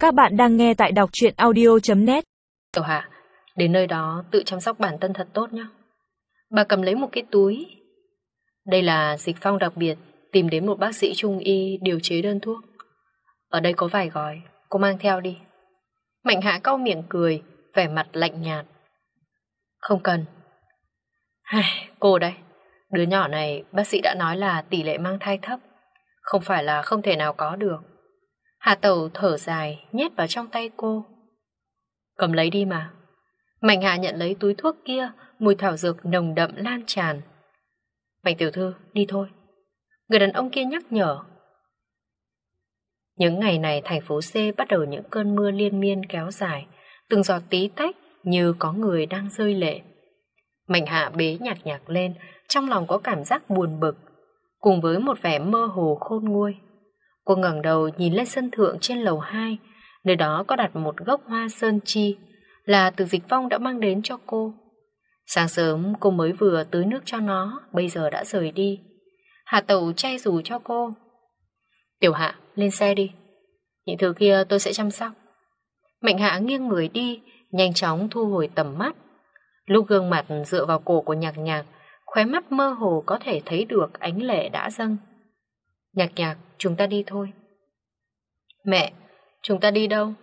Các bạn đang nghe tại đọc truyện audio.net. Tiểu Hạ, đến nơi đó tự chăm sóc bản thân thật tốt nhé. Bà cầm lấy một cái túi. Đây là dịch phong đặc biệt tìm đến một bác sĩ trung y điều chế đơn thuốc. Ở đây có vài gói, cô mang theo đi. Mạnh Hạ cau miệng cười, vẻ mặt lạnh nhạt. Không cần. Cô đây, đứa nhỏ này bác sĩ đã nói là tỷ lệ mang thai thấp, không phải là không thể nào có được. Hà Tẩu thở dài nhét vào trong tay cô. Cầm lấy đi mà. Mạnh Hạ nhận lấy túi thuốc kia, mùi thảo dược nồng đậm lan tràn. Mạnh tiểu thư, đi thôi. Người đàn ông kia nhắc nhở. Những ngày này thành phố C bắt đầu những cơn mưa liên miên kéo dài, từng giọt tí tách như có người đang rơi lệ. Mạnh Hạ bế nhạc lên, trong lòng có cảm giác buồn bực, cùng với một vẻ mơ hồ khôn nguôi. Cô ngẩng đầu nhìn lên sân thượng trên lầu 2, nơi đó có đặt một gốc hoa sơn chi, là từ Dịch Phong đã mang đến cho cô. Sáng sớm cô mới vừa tưới nước cho nó, bây giờ đã rời đi. Hà Tẩu che dù cho cô. Tiểu Hạ, lên xe đi. Những thứ kia tôi sẽ chăm sóc. Mạnh Hạ nghiêng người đi, nhanh chóng thu hồi tầm mắt. Lúc gương mặt dựa vào cổ của Nhạc, khóe mắt mơ hồ có thể thấy được ánh lệ đã dâng. Nhạc, chúng ta đi thôi. Mẹ, chúng ta đi đâu?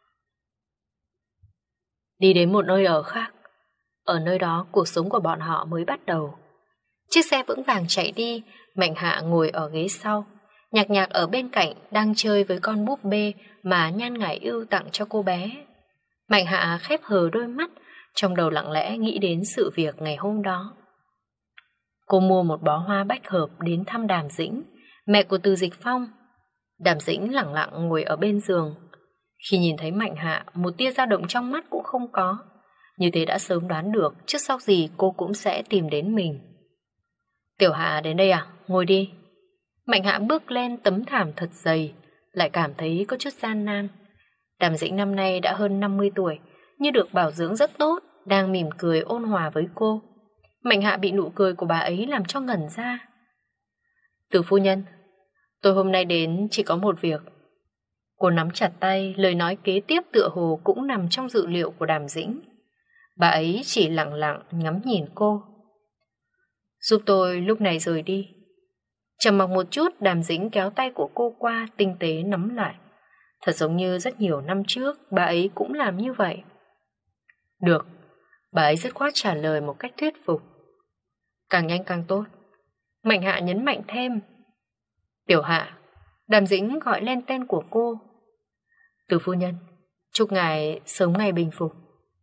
Đi đến một nơi ở khác. Ở nơi đó cuộc sống của bọn họ mới bắt đầu. Chiếc xe vững vàng chạy đi, Mạnh Hạ ngồi ở ghế sau. Nhạc ở bên cạnh đang chơi với con búp bê mà Nhan Ngải Ưu tặng cho cô bé. Mạnh Hạ khép hờ đôi mắt, trong đầu lặng lẽ nghĩ đến sự việc ngày hôm đó. Cô mua một bó hoa bách hợp đến thăm Đàm Dĩnh, mẹ của Từ Dịch Phong. Đàm Dĩnh lặng lặng ngồi ở bên giường. Khi nhìn thấy Mạnh Hạ, một tia dao động trong mắt cũng không có. Như thế đã sớm đoán được trước sau gì cô cũng sẽ tìm đến mình. Tiểu Hạ đến đây à? Ngồi đi. Mạnh Hạ bước lên tấm thảm thật dày, lại cảm thấy có chút gian nan. Đàm Dĩnh năm nay đã hơn 50 tuổi, như được bảo dưỡng rất tốt, đang mỉm cười ôn hòa với cô. Mạnh Hạ bị nụ cười của bà ấy làm cho ngẩn ra. Từ phu nhân, tôi hôm nay đến chỉ có một việc. Cô nắm chặt tay, lời nói kế tiếp tựa hồ cũng nằm trong dự liệu của Đàm Dĩnh. Bà ấy chỉ lặng lặng ngắm nhìn cô. Giúp tôi lúc này rời đi. Trầm mặc một chút, Đàm Dĩnh kéo tay của cô qua, tinh tế nắm lại. Thật giống như rất nhiều năm trước, bà ấy cũng làm như vậy. Được, bà ấy dứt khoát trả lời một cách thuyết phục. Càng nhanh càng tốt. Mạnh Hạ nhấn mạnh thêm. Tiểu Hạ. Đàm Dĩnh gọi lên tên của cô. Từ phu nhân, chúc ngài sớm ngày bình phục.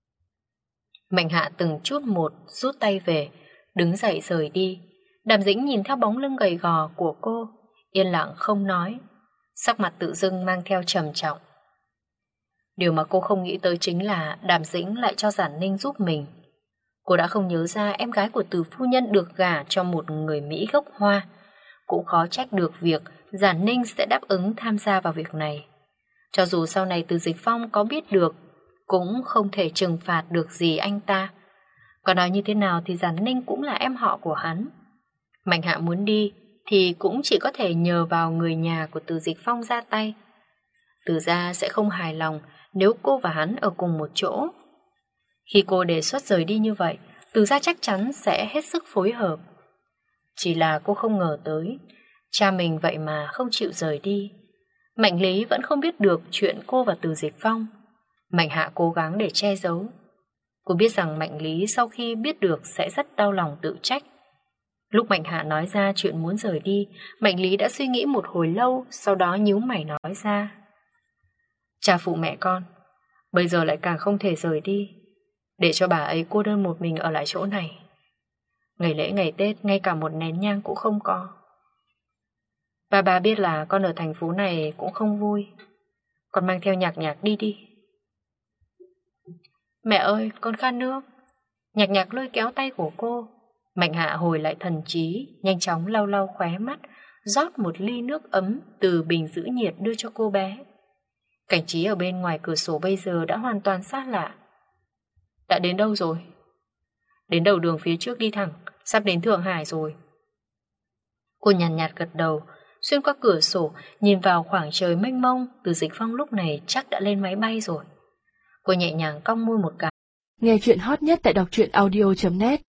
Mạnh Hạ từng chút một rút tay về, đứng dậy rời đi. Đàm Dĩnh nhìn theo bóng lưng gầy gò của cô, yên lặng không nói, sắc mặt tự dưng mang theo trầm trọng. Điều mà cô không nghĩ tới chính là Đàm Dĩnh lại cho Giản Ninh giúp mình. Cô đã không nhớ ra em gái của Từ phu nhân được gả cho một người Mỹ gốc Hoa. Cũng khó trách được việc Giản Ninh sẽ đáp ứng tham gia vào việc này. Cho dù sau này Từ Dịch Phong có biết được, cũng không thể trừng phạt được gì anh ta. Còn nói như thế nào thì Giản Ninh cũng là em họ của hắn. Mạnh Hạ muốn đi thì cũng chỉ có thể nhờ vào người nhà của Từ Dịch Phong ra tay. Từ gia sẽ không hài lòng nếu cô và hắn ở cùng một chỗ. Khi cô đề xuất rời đi như vậy, Từ gia chắc chắn sẽ hết sức phối hợp. Chỉ là cô không ngờ tới, cha mình vậy mà không chịu rời đi. Mạnh Lý vẫn không biết được chuyện cô và Từ Dịch Phong. Mạnh Hạ cố gắng để che giấu. Cô biết rằng Mạnh Lý sau khi biết được sẽ rất đau lòng tự trách. Lúc Mạnh Hạ nói ra chuyện muốn rời đi, Mạnh Lý đã suy nghĩ một hồi lâu, sau đó nhíu mày nói ra. Cha phụ mẹ con, bây giờ lại càng không thể rời đi, để cho bà ấy cô đơn một mình ở lại chỗ này. Ngày lễ ngày Tết, ngay cả một nén nhang cũng không có. Bà biết là con ở thành phố này cũng không vui. Con mang theo Nhạc đi đi. Mẹ ơi, con khát nước. Nhạc lôi kéo tay của cô. Mạnh Hạ hồi lại thần trí, nhanh chóng lau lau khóe mắt, rót một ly nước ấm từ bình giữ nhiệt đưa cho cô bé. Cảnh trí ở bên ngoài cửa sổ bây giờ đã hoàn toàn xa lạ. Đã đến đâu rồi? Đến đầu đường phía trước đi thẳng, sắp đến Thượng Hải rồi. Cô nhàn nhạt gật đầu, xuyên qua cửa sổ, nhìn vào khoảng trời mênh mông. Từ Dịch Phong lúc này chắc đã lên máy bay rồi. Cô nhẹ nhàng cong môi một cái. Nghe chuyện hot nhất tại đọc truyện audio.net